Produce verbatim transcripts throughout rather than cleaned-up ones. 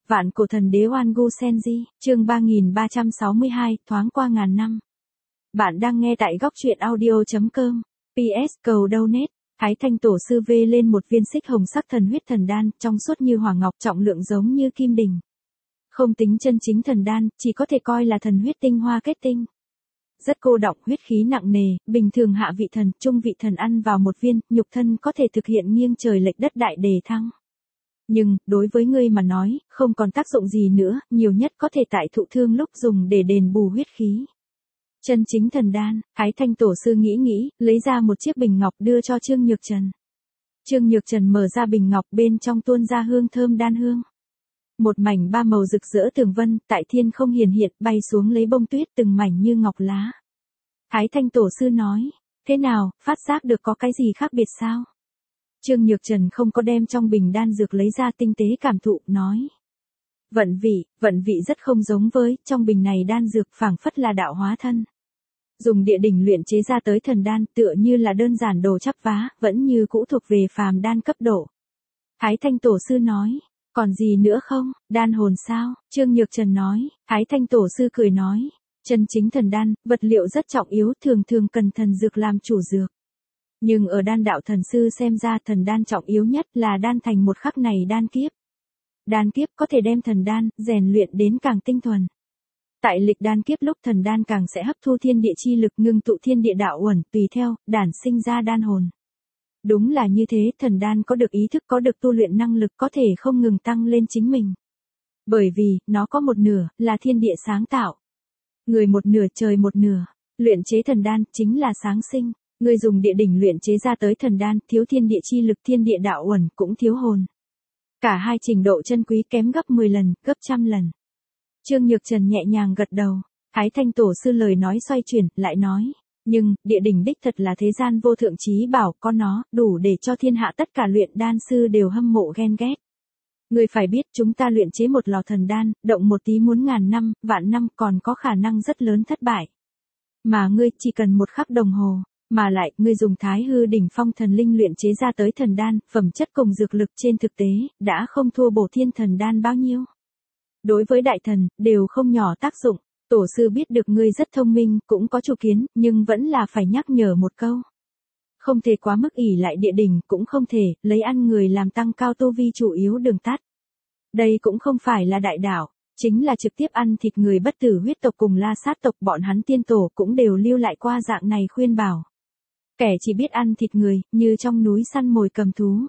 Vạn cổ thần đế Oan Gu Senji, chương ba nghìn ba trăm sáu mươi hai, thoáng qua ngàn năm. Bạn đang nghe tại góc truyện audio chấm com. pê ét cầu donate. Thái Thanh Tổ sư vê lên một viên xích hồng sắc thần huyết thần đan, trong suốt như hỏa ngọc, trọng lượng giống như kim đình. Không tính chân chính thần đan, chỉ có thể coi là thần huyết tinh hoa kết tinh. Rất cô đọng, huyết khí nặng nề, bình thường hạ vị thần, trung vị thần ăn vào một viên, nhục thân có thể thực hiện nghiêng trời lệch đất đại đề thăng. Nhưng, đối với ngươi mà nói, không còn tác dụng gì nữa, nhiều nhất có thể tại thụ thương lúc dùng để đền bù huyết khí. Chân chính thần đan, Thái Thanh Tổ sư nghĩ nghĩ, lấy ra một chiếc bình ngọc đưa cho Trương Nhược Trần. Trương Nhược Trần mở ra bình ngọc, bên trong tuôn ra hương thơm đan hương. Một mảnh ba màu rực rỡ tường vân, tại thiên không hiển hiện, bay xuống lấy bông tuyết từng mảnh như ngọc lá. Thái Thanh Tổ sư nói, thế nào, phát giác được có cái gì khác biệt sao? Trương Nhược Trần không có đem trong bình đan dược lấy ra, tinh tế cảm thụ, nói. Vận vị, vận vị rất không giống với, trong bình này đan dược phảng phất là đạo hóa thân. Dùng địa đỉnh luyện chế ra tới thần đan, tựa như là đơn giản đồ chắp vá, vẫn như cũ thuộc về phàm đan cấp độ. Thái Thanh Tổ sư nói, còn gì nữa không, đan hồn sao? Trương Nhược Trần nói. Thái Thanh Tổ sư cười nói, chân chính thần đan, vật liệu rất trọng yếu, thường thường cần thần dược làm chủ dược. Nhưng ở đan đạo thần sư xem ra, thần đan trọng yếu nhất là đan thành một khắc này đan kiếp. Đan kiếp có thể đem thần đan, rèn luyện đến càng tinh thuần. Tại lịch đan kiếp lúc thần đan càng sẽ hấp thu thiên địa chi lực, ngưng tụ thiên địa đạo uẩn, tùy theo, đản sinh ra đan hồn. Đúng là như thế, thần đan có được ý thức, có được tu luyện năng lực, có thể không ngừng tăng lên chính mình. Bởi vì, nó có một nửa, là thiên địa sáng tạo. Người một nửa, trời một nửa. Luyện chế thần đan, chính là sáng sinh. Người dùng địa đỉnh luyện chế ra tới thần đan, thiếu thiên địa chi lực, thiên địa đạo uẩn, cũng thiếu hồn. Cả hai trình độ chân quý kém gấp mười lần, gấp trăm lần. Trương Nhược Trần nhẹ nhàng gật đầu. Thái Thanh Tổ sư lời nói xoay chuyển, lại nói. Nhưng, địa đỉnh đích thật là thế gian vô thượng chí bảo, có nó, đủ để cho thiên hạ tất cả luyện đan sư đều hâm mộ ghen ghét. Người phải biết, chúng ta luyện chế một lò thần đan, động một tí muốn ngàn năm, vạn năm, còn có khả năng rất lớn thất bại. Mà ngươi chỉ cần một khắc đồng hồ. Mà lại, ngươi dùng Thái Hư đỉnh phong thần linh luyện chế ra tới thần đan, phẩm chất cùng dược lực trên thực tế, đã không thua bổ thiên thần đan bao nhiêu. Đối với đại thần, đều không nhỏ tác dụng. Tổ sư biết được ngươi rất thông minh, cũng có chủ kiến, nhưng vẫn là phải nhắc nhở một câu. Không thể quá mức ỷ lại địa đỉnh, cũng không thể, lấy ăn người làm tăng cao tu vi chủ yếu đường tắt. Đây cũng không phải là đại đạo, chính là trực tiếp ăn thịt người bất tử huyết tộc cùng La Sát tộc, bọn hắn tiên tổ cũng đều lưu lại qua dạng này khuyên bảo. Kẻ chỉ biết ăn thịt người, như trong núi săn mồi cầm thú.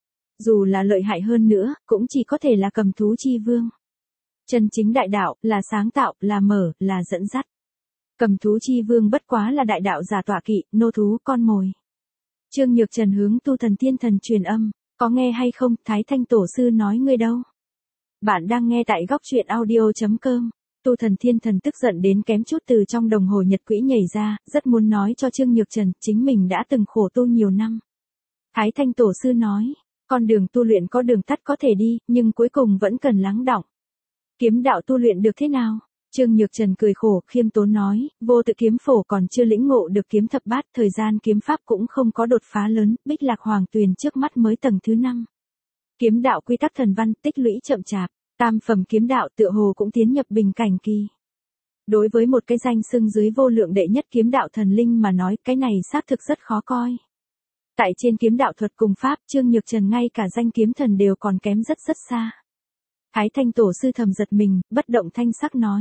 Dù là lợi hại hơn nữa, cũng chỉ có thể là cầm thú chi vương. Chân chính đại đạo, là sáng tạo, là mở, là dẫn dắt. Cầm thú chi vương bất quá là đại đạo giả tọa kỵ, nô thú con mồi. Trương Nhược Trần hướng tu thần thiên thần truyền âm, có nghe hay không, Thái Thanh Tổ sư nói ngươi đâu. Bạn đang nghe tại góc truyện audio chấm com. Tu thần thiên thần tức giận đến kém chút từ trong đồng hồ nhật quỹ nhảy ra, rất muốn nói cho Trương Nhược Trần, chính mình đã từng khổ tu nhiều năm. Thái Thanh Tổ sư nói, con đường tu luyện có đường tắt có thể đi, nhưng cuối cùng vẫn cần lắng đọng. Kiếm đạo tu luyện được thế nào? Trương Nhược Trần cười khổ, khiêm tốn nói, vô tự kiếm phổ còn chưa lĩnh ngộ được kiếm thập bát, thời gian kiếm pháp cũng không có đột phá lớn, Bích Lạc Hoàng Tuyền trước mắt mới tầng thứ năm. Kiếm đạo quy tắc thần văn, tích lũy chậm chạp. Tam phẩm kiếm đạo tựa hồ cũng tiến nhập bình cảnh kỳ. Đối với một cái danh xưng dưới vô lượng đệ nhất kiếm đạo thần linh mà nói, cái này xác thực rất khó coi. Tại trên kiếm đạo thuật cùng pháp, Trương Nhược Trần ngay cả danh kiếm thần đều còn kém rất rất xa. Thái Thanh Tổ sư thầm giật mình, bất động thanh sắc nói.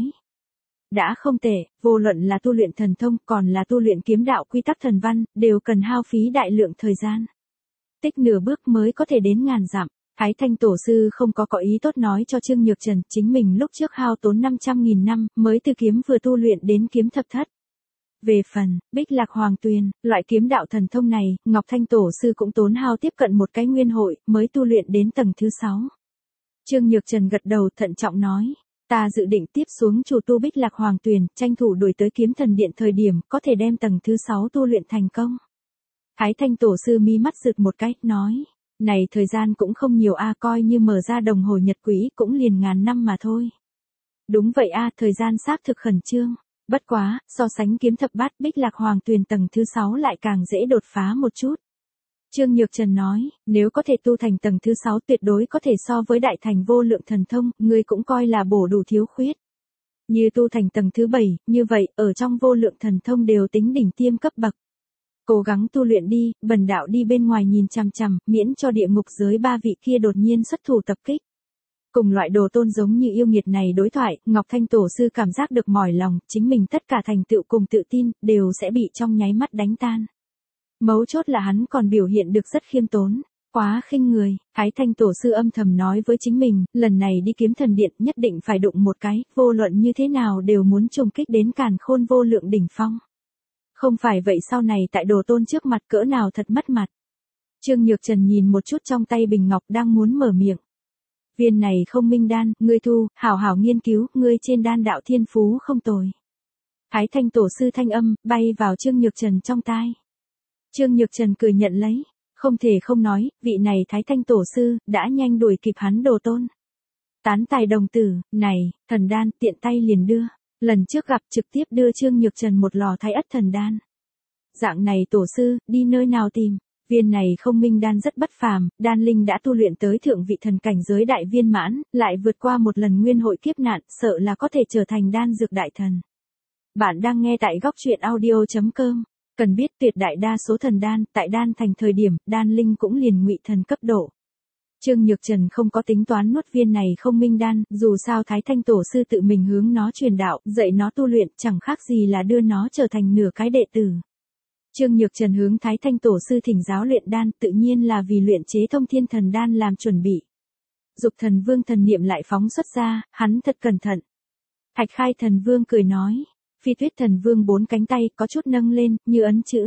Đã không tệ, vô luận là tu luyện thần thông, còn là tu luyện kiếm đạo quy tắc thần văn, đều cần hao phí đại lượng thời gian. Tích nửa bước mới có thể đến ngàn dặm. Thái Thanh Tổ sư không có có ý tốt nói cho Trương Nhược Trần, chính mình lúc trước hao tốn năm trăm nghìn năm, mới từ kiếm vừa tu luyện đến kiếm thập thất. Về phần, Bích Lạc Hoàng Tuyền, loại kiếm đạo thần thông này, Ngọc Thanh Tổ sư cũng tốn hao tiếp cận một cái nguyên hội, mới tu luyện đến tầng thứ sáu. Trương Nhược Trần gật đầu thận trọng nói, ta dự định tiếp xuống chủ tu Bích Lạc Hoàng Tuyền, tranh thủ đuổi tới kiếm thần điện thời điểm, có thể đem tầng thứ sáu tu luyện thành công. Thái Thanh Tổ sư mi mắt rực một cái, nói. Này thời gian cũng không nhiều a, coi như mở ra đồng hồ nhật quỹ cũng liền ngàn năm mà thôi. Đúng vậy a, thời gian xác thực khẩn trương. Bất quá, so sánh kiếm thập bát, Bích Lạc Hoàng Tuyền tầng thứ sáu lại càng dễ đột phá một chút. Trương Nhược Trần nói, nếu có thể tu thành tầng thứ sáu tuyệt đối có thể so với đại thành vô lượng thần thông, ngươi cũng coi là bổ đủ thiếu khuyết. Như tu thành tầng thứ bảy, như vậy, ở trong vô lượng thần thông đều tính đỉnh tiêm cấp bậc. Cố gắng tu luyện đi, bần đạo đi bên ngoài nhìn chằm chằm, miễn cho địa ngục giới ba vị kia đột nhiên xuất thủ tập kích. Cùng loại đồ tôn giống như yêu nghiệt này đối thoại, Ngọc Thanh Tổ sư cảm giác được mỏi lòng, chính mình tất cả thành tựu cùng tự tin, đều sẽ bị trong nháy mắt đánh tan. Mấu chốt là hắn còn biểu hiện được rất khiêm tốn, quá khinh người. Thái Thanh Tổ sư âm thầm nói với chính mình, lần này đi kiếm thần điện nhất định phải đụng một cái, vô luận như thế nào đều muốn trùng kích đến càn khôn vô lượng đỉnh phong. Không phải vậy sau này tại đồ tôn trước mặt cỡ nào thật mất mặt. Trương Nhược Trần nhìn một chút trong tay bình ngọc đang muốn mở miệng. Viên này không minh đan, ngươi thu, hảo hảo nghiên cứu, ngươi trên đan đạo thiên phú không tồi. Thái Thanh Tổ sư thanh âm, bay vào Trương Nhược Trần trong tai. Trương Nhược Trần cười nhận lấy, không thể không nói, vị này Thái Thanh Tổ sư, đã nhanh đuổi kịp hắn đồ tôn. Tán tài đồng tử, này, thần đan, tiện tay liền đưa. Lần trước gặp trực tiếp đưa Trương Nhược Trần một lò thái ất thần đan. Dạng này tổ sư, đi nơi nào tìm? Viên này không minh đan rất bất phàm, đan linh đã tu luyện tới thượng vị thần cảnh giới đại viên mãn, lại vượt qua một lần nguyên hội kiếp nạn, sợ là có thể trở thành đan dược đại thần. Bạn đang nghe tại góc truyện audio chấm com. Cần biết tuyệt đại đa số thần đan, tại đan thành thời điểm, đan linh cũng liền ngụy thần cấp độ. Trương Nhược Trần không có tính toán nuốt viên này không minh đan, dù sao Thái Thanh Tổ sư tự mình hướng nó truyền đạo, dạy nó tu luyện, chẳng khác gì là đưa nó trở thành nửa cái đệ tử. Trương Nhược Trần hướng Thái Thanh Tổ sư thỉnh giáo luyện đan, tự nhiên là vì luyện chế thông thiên thần đan làm chuẩn bị. Dục Thần Vương thần niệm lại phóng xuất ra, hắn thật cẩn thận. Thạch Khai Thần Vương cười nói, Phi Tuyết Thần Vương bốn cánh tay có chút nâng lên, như ấn chữ.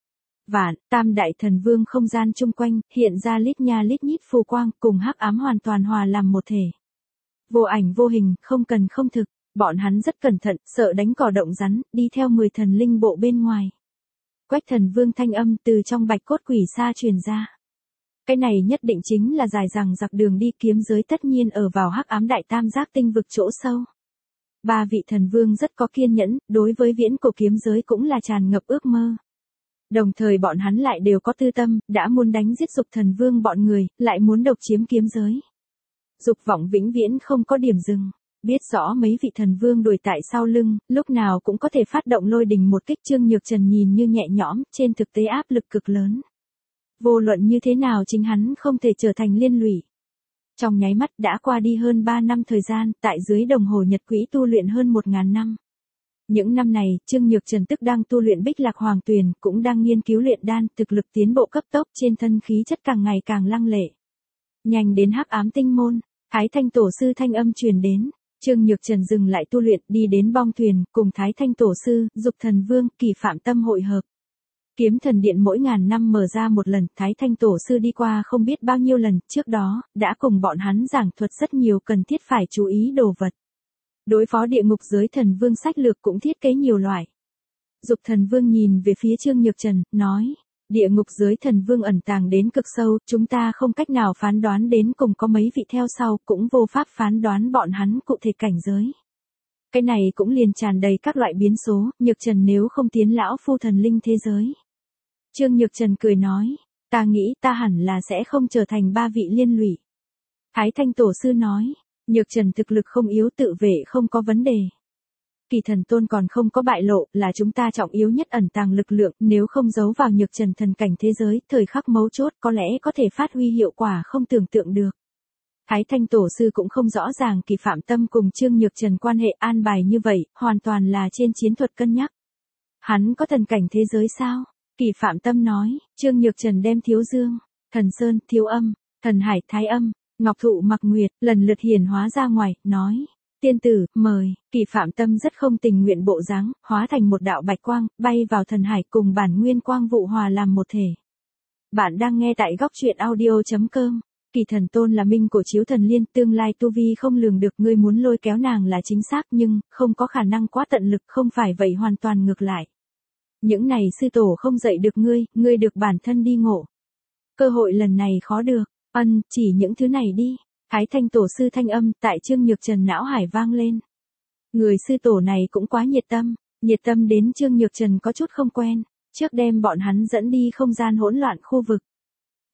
Vạn, Tam Đại Thần Vương không gian chung quanh, hiện ra lít nha lít nhít phù quang, cùng hắc ám hoàn toàn hòa làm một thể. Vô ảnh vô hình, không cần không thực, bọn hắn rất cẩn thận, sợ đánh cỏ động rắn, đi theo mười thần linh bộ bên ngoài. Quách Thần Vương thanh âm từ trong bạch cốt quỷ xa truyền ra. Cái này nhất định chính là dài rằng giặc đường đi kiếm giới, tất nhiên ở vào hắc ám đại tam giác tinh vực chỗ sâu. Ba vị thần vương rất có kiên nhẫn, đối với viễn cổ kiếm giới cũng là tràn ngập ước mơ. Đồng thời bọn hắn lại đều có tư tâm, đã muốn đánh giết Dục Thần Vương bọn người, lại muốn độc chiếm kiếm giới. Dục vọng vĩnh viễn không có điểm dừng. Biết rõ mấy vị thần vương đuổi tại sau lưng, lúc nào cũng có thể phát động lôi đình một kích. Trương Nhược Trần nhìn như nhẹ nhõm, trên thực tế áp lực cực lớn. Vô luận như thế nào chính hắn không thể trở thành liên lụy. Trong nháy mắt đã qua đi hơn ba năm thời gian, tại dưới đồng hồ nhật quỹ tu luyện hơn một ngàn năm. Những năm này, Trương Nhược Trần tức đang tu luyện Bích Lạc Hoàng Tuyền, cũng đang nghiên cứu luyện đan, thực lực tiến bộ cấp tốc, trên thân khí chất càng ngày càng lăng lệ. Nhanh đến hắc ám tinh môn, Thái Thanh Tổ sư thanh âm truyền đến. Trương Nhược Trần dừng lại tu luyện, đi đến bong thuyền, cùng Thái Thanh Tổ sư, Dục Thần Vương, Kỳ Phạm Tâm hội hợp. Kiếm thần điện mỗi ngàn năm mở ra một lần, Thái Thanh Tổ sư đi qua không biết bao nhiêu lần, trước đó, đã cùng bọn hắn giảng thuật rất nhiều cần thiết phải chú ý đồ vật. Đối phó địa ngục giới thần vương sách lược cũng thiết kế nhiều loại. Dục Thần Vương nhìn về phía Trương Nhược Trần, nói, địa ngục giới thần vương ẩn tàng đến cực sâu, chúng ta không cách nào phán đoán đến cùng có mấy vị theo sau, cũng vô pháp phán đoán bọn hắn cụ thể cảnh giới. Cái này cũng liền tràn đầy các loại biến số, Nhược Trần nếu không tiến lão phu thần linh thế giới. Trương Nhược Trần cười nói, ta nghĩ ta hẳn là sẽ không trở thành ba vị liên lụy. Thái Thanh Tổ sư nói, Nhược Trần thực lực không yếu, tự vệ không có vấn đề. Kỳ Thần Tôn còn không có bại lộ, là chúng ta trọng yếu nhất ẩn tàng lực lượng, nếu không giấu vào Nhược Trần thần cảnh thế giới, thời khắc mấu chốt có lẽ có thể phát huy hiệu quả không tưởng tượng được. Thái Thanh Tổ sư cũng không rõ ràng Kỳ Phạm Tâm cùng Trương Nhược Trần quan hệ an bài như vậy, hoàn toàn là trên chiến thuật cân nhắc. Hắn có thần cảnh thế giới sao? Kỳ Phạm Tâm nói, Trương Nhược Trần đem Thiếu Dương, Thần Sơn, Thiếu Âm, Thần Hải, Thái Âm, Ngọc Thụ, Mặc Nguyệt, lần lượt hiển hóa ra ngoài, nói, tiên tử, mời. Kỳ Phạm Tâm rất không tình nguyện bộ dáng, hóa thành một đạo bạch quang, bay vào Thần Hải cùng bản nguyên quang vụ hòa làm một thể. Bạn đang nghe tại góc truyện audio chấm com. Kỳ Thần Tôn là minh cổ chiếu thần liên, tương lai tu vi không lường được, ngươi muốn lôi kéo nàng là chính xác, nhưng không có khả năng quá tận lực, không phải vậy hoàn toàn ngược lại. Những này sư tổ không dạy được ngươi, ngươi được bản thân đi ngộ. Cơ hội lần này khó được, ân, chỉ những thứ này đi. Thái Thanh Tổ sư thanh âm tại Trương Nhược Trần não hải vang lên. Người sư tổ này cũng quá nhiệt tâm, nhiệt tâm đến Trương Nhược Trần có chút không quen, trước đem bọn hắn dẫn đi không gian hỗn loạn khu vực.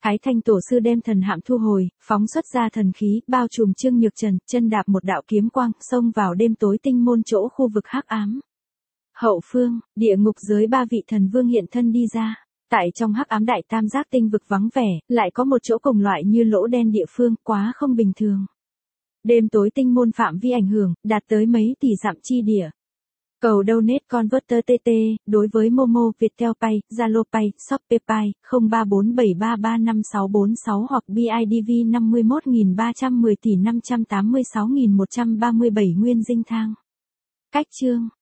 Thái Thanh Tổ sư đem thần hạm thu hồi, phóng xuất ra thần khí, bao trùm Trương Nhược Trần, chân đạp một đạo kiếm quang, xông vào đêm tối tinh môn chỗ khu vực hắc ám. Hậu phương, địa ngục dưới ba vị thần vương hiện thân đi ra. Tại trong hắc ám đại tam giác tinh vực vắng vẻ, lại có một chỗ cùng loại như lỗ đen địa phương, quá không bình thường. Đêm tối tinh môn phạm vi ảnh hưởng, đạt tới mấy tỷ dặm chi địa. Cầu donate converter tê tê, đối với Momo, Viettel Pay, Zalo Pay, Shopee Pay, không ba bốn bảy ba ba năm sáu bốn sáu hoặc bê i đê vê năm mươi mốt nghìn ba trăm mười tỷ năm trăm tám mươi sáu nghìn một trăm ba mươi bảy nguyên dinh thang. Cách chương